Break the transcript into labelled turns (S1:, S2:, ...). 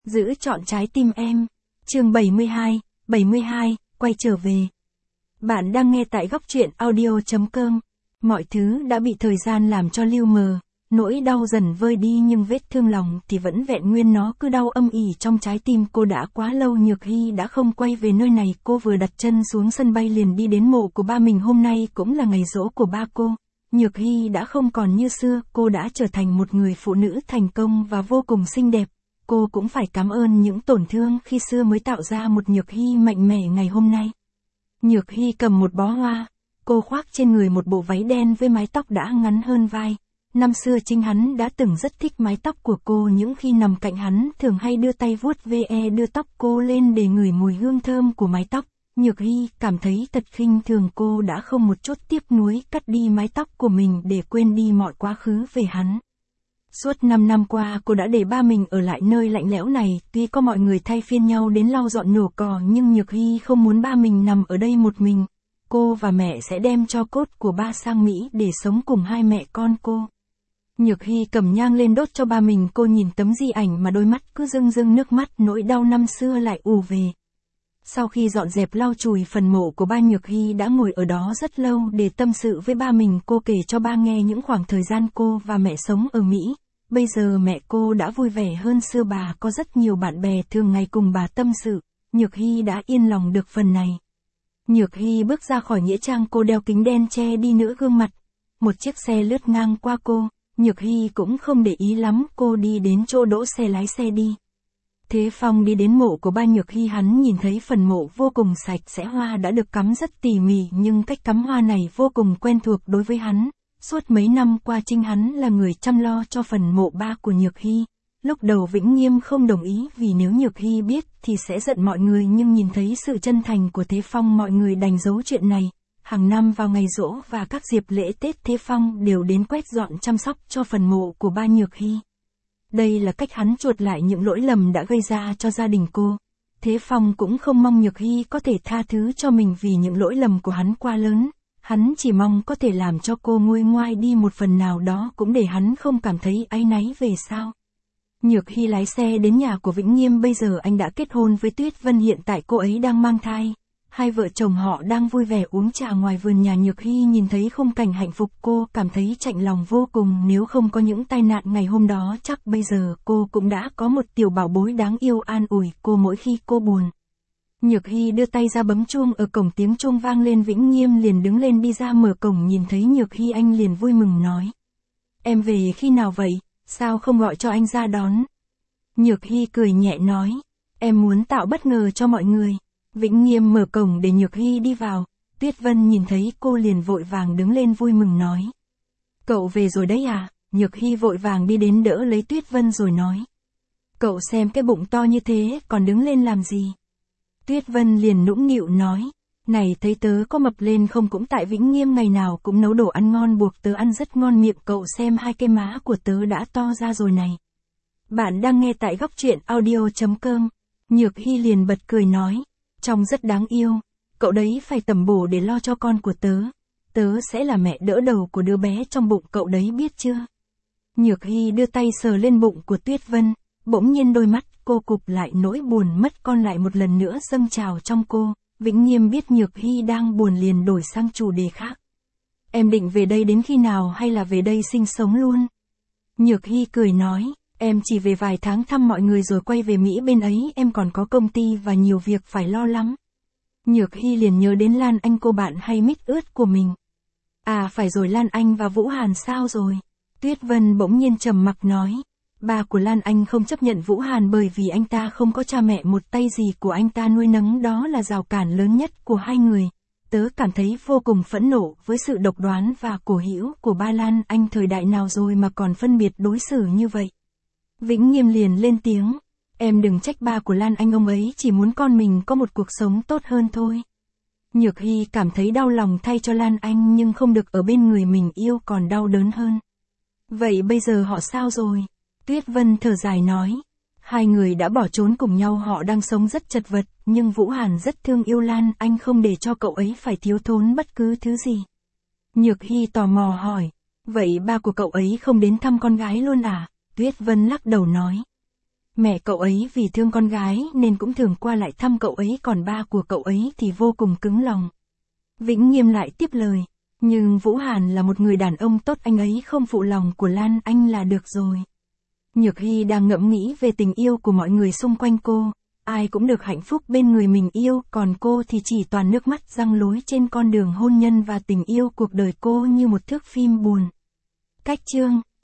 S1: Giữ trọn trái tim em. Chương 72, quay trở về. Bạn đang nghe tại góc truyện audio.com. Mọi thứ đã bị thời gian làm cho lưu mờ, nỗi đau dần vơi đi nhưng vết thương lòng thì vẫn vẹn nguyên, nó cứ đau âm ỉ trong trái tim cô đã quá lâu. Nhược Hy đã không quay về nơi này, cô vừa đặt chân xuống sân bay liền đi đến mộ của ba mình. Hôm nay cũng là ngày giỗ của ba cô. Nhược Hy đã không còn như xưa, cô đã trở thành một người phụ nữ thành công và vô cùng xinh đẹp. Cô cũng phải cảm ơn những tổn thương khi xưa mới tạo ra một Nhược Hy mạnh mẽ ngày hôm nay. Nhược Hy cầm một bó hoa, cô khoác trên người một bộ váy đen với mái tóc đã ngắn hơn vai. Năm xưa chính hắn đã từng rất thích mái tóc của cô, những khi nằm cạnh hắn thường hay đưa tay vuốt ve đưa tóc cô lên để ngửi mùi hương thơm của mái tóc. Nhược Hy cảm thấy thật khinh thường, cô đã không một chút tiếc nuối cắt đi mái tóc của mình để quên đi mọi quá khứ về hắn. Suốt 5 năm qua cô đã để ba mình ở lại nơi lạnh lẽo này, tuy có mọi người thay phiên nhau đến lau dọn nhổ cỏ nhưng Nhược Hy không muốn ba mình nằm ở đây một mình. Cô và mẹ sẽ đem tro cốt của ba sang Mỹ để sống cùng hai mẹ con cô. Nhược Hy cầm nhang lên đốt cho ba mình, cô nhìn tấm di ảnh mà đôi mắt cứ rưng rưng nước mắt, nỗi đau năm xưa lại ùa về. Sau khi dọn dẹp lau chùi phần mộ của ba, Nhược Hy đã ngồi ở đó rất lâu để tâm sự với ba mình. Cô kể cho ba nghe những khoảng thời gian cô và mẹ sống ở Mỹ. Bây giờ mẹ cô đã vui vẻ hơn xưa, bà có rất nhiều bạn bè thường ngày cùng bà tâm sự. Nhược Hy đã yên lòng được phần này. Nhược Hy bước ra khỏi nghĩa trang, cô đeo kính đen che đi nửa gương mặt. Một chiếc xe lướt ngang qua cô, Nhược Hy cũng không để ý lắm, cô đi đến chỗ đỗ xe lái xe đi. Thế Phong đi đến mộ của ba Nhược Hy, hắn nhìn thấy phần mộ vô cùng sạch sẽ, hoa đã được cắm rất tỉ mỉ nhưng cách cắm hoa này vô cùng quen thuộc đối với hắn. Suốt mấy năm qua chính hắn là người chăm lo cho phần mộ ba của Nhược Hy. Lúc đầu Vĩnh Nghiêm không đồng ý vì nếu Nhược Hy biết thì sẽ giận mọi người, nhưng nhìn thấy sự chân thành của Thế Phong mọi người đành giấu chuyện này. Hàng năm vào ngày giỗ và các dịp lễ Tết, Thế Phong đều đến quét dọn chăm sóc cho phần mộ của ba Nhược Hy. Đây là cách hắn chuộc lại những lỗi lầm đã gây ra cho gia đình cô. Thế Phong cũng không mong Nhược Hy có thể tha thứ cho mình vì những lỗi lầm của hắn quá lớn. Hắn chỉ mong có thể làm cho cô nguôi ngoai đi một phần nào đó, cũng để hắn không cảm thấy áy náy về sau. Nhược Hy lái xe đến nhà của Vĩnh Nghiêm. Bây giờ anh đã kết hôn với Tuyết Vân, hiện tại cô ấy đang mang thai. Hai vợ chồng họ đang vui vẻ uống trà ngoài vườn nhà. Nhược Hy nhìn thấy khung cảnh hạnh phúc, cô cảm thấy chạnh lòng vô cùng. Nếu không có những tai nạn ngày hôm đó chắc bây giờ cô cũng đã có một tiểu bảo bối đáng yêu an ủi cô mỗi khi cô buồn. Nhược Hy đưa tay ra bấm chuông ở cổng, tiếng chuông vang lên, Vĩnh Nghiêm liền đứng lên đi ra mở cổng, nhìn thấy Nhược Hy anh liền vui mừng nói: "Em về khi nào vậy, sao không gọi cho anh ra đón?" Nhược Hy cười nhẹ nói: "Em muốn tạo bất ngờ cho mọi người." Vĩnh Nghiêm mở cổng để Nhược Hy đi vào. Tuyết Vân nhìn thấy cô liền vội vàng đứng lên vui mừng nói: "Cậu về rồi đấy à?" Nhược Hy vội vàng đi đến đỡ lấy Tuyết Vân rồi nói: "Cậu xem cái bụng to như thế còn đứng lên làm gì?" Tuyết Vân liền nũng nịu nói: "Này, thấy tớ có mập lên không cũng tại Vĩnh Nghiêm ngày nào cũng nấu đồ ăn ngon buộc tớ ăn rất ngon miệng, cậu xem hai cái má của tớ đã to ra rồi này." Bạn đang nghe tại góc truyện audio.com. Nhược Hy liền bật cười nói: "Trông rất đáng yêu, cậu đấy phải tẩm bổ để lo cho con của tớ. Tớ sẽ là mẹ đỡ đầu của đứa bé trong bụng cậu đấy, biết chưa?" Nhược Hy đưa tay sờ lên bụng của Tuyết Vân, bỗng nhiên đôi mắt cô cụp lại, nỗi buồn mất con lại một lần nữa dâng trào trong cô. Vĩnh Nghiêm biết Nhược Hy đang buồn liền đổi sang chủ đề khác: "Em định về đây đến khi nào hay là về đây sinh sống luôn?" Nhược Hy cười nói: "Em chỉ về vài tháng thăm mọi người rồi quay về Mỹ, bên ấy em còn có công ty và nhiều việc phải lo lắm." Nhược Hy liền nhớ đến Lan Anh, cô bạn hay mít ướt của mình. "À phải rồi, Lan Anh và Vũ Hàn sao rồi?" Tuyết Vân bỗng nhiên trầm mặc nói: "Ba của Lan Anh không chấp nhận Vũ Hàn bởi vì anh ta không có cha mẹ một tay gì của anh ta nuôi nấng, đó là rào cản lớn nhất của hai người. Tớ cảm thấy vô cùng phẫn nộ với sự độc đoán và cổ hữu của ba Lan Anh, thời đại nào rồi mà còn phân biệt đối xử như vậy." Vĩnh Nghiêm liền lên tiếng: "Em đừng trách ba của Lan Anh, ông ấy chỉ muốn con mình có một cuộc sống tốt hơn thôi." Nhược Hy cảm thấy đau lòng thay cho Lan Anh nhưng không được ở bên người mình yêu còn đau đớn hơn. "Vậy bây giờ họ sao rồi?" Tuyết Vân thở dài nói: "Hai người đã bỏ trốn cùng nhau, họ đang sống rất chật vật, nhưng Vũ Hàn rất thương yêu Lan Anh, không để cho cậu ấy phải thiếu thốn bất cứ thứ gì." Nhược Hy tò mò hỏi: "Vậy ba của cậu ấy không đến thăm con gái luôn à?" Tuyết Vân lắc đầu nói: Mẹ cậu ấy vì thương con gái nên cũng thường qua lại thăm cậu ấy, còn ba của cậu ấy thì vô cùng cứng lòng. Vĩnh Nghiêm lại tiếp lời. Nhưng Vũ Hàn là một người đàn ông tốt, anh ấy không phụ lòng của Lan Anh là được rồi. Nhược Hy đang ngẫm nghĩ về tình yêu của mọi người xung quanh cô. Ai cũng được hạnh phúc bên người mình yêu, còn cô thì chỉ toàn nước mắt răng lối trên con đường hôn nhân và tình yêu. Cuộc đời cô như một thước phim buồn. Cách chương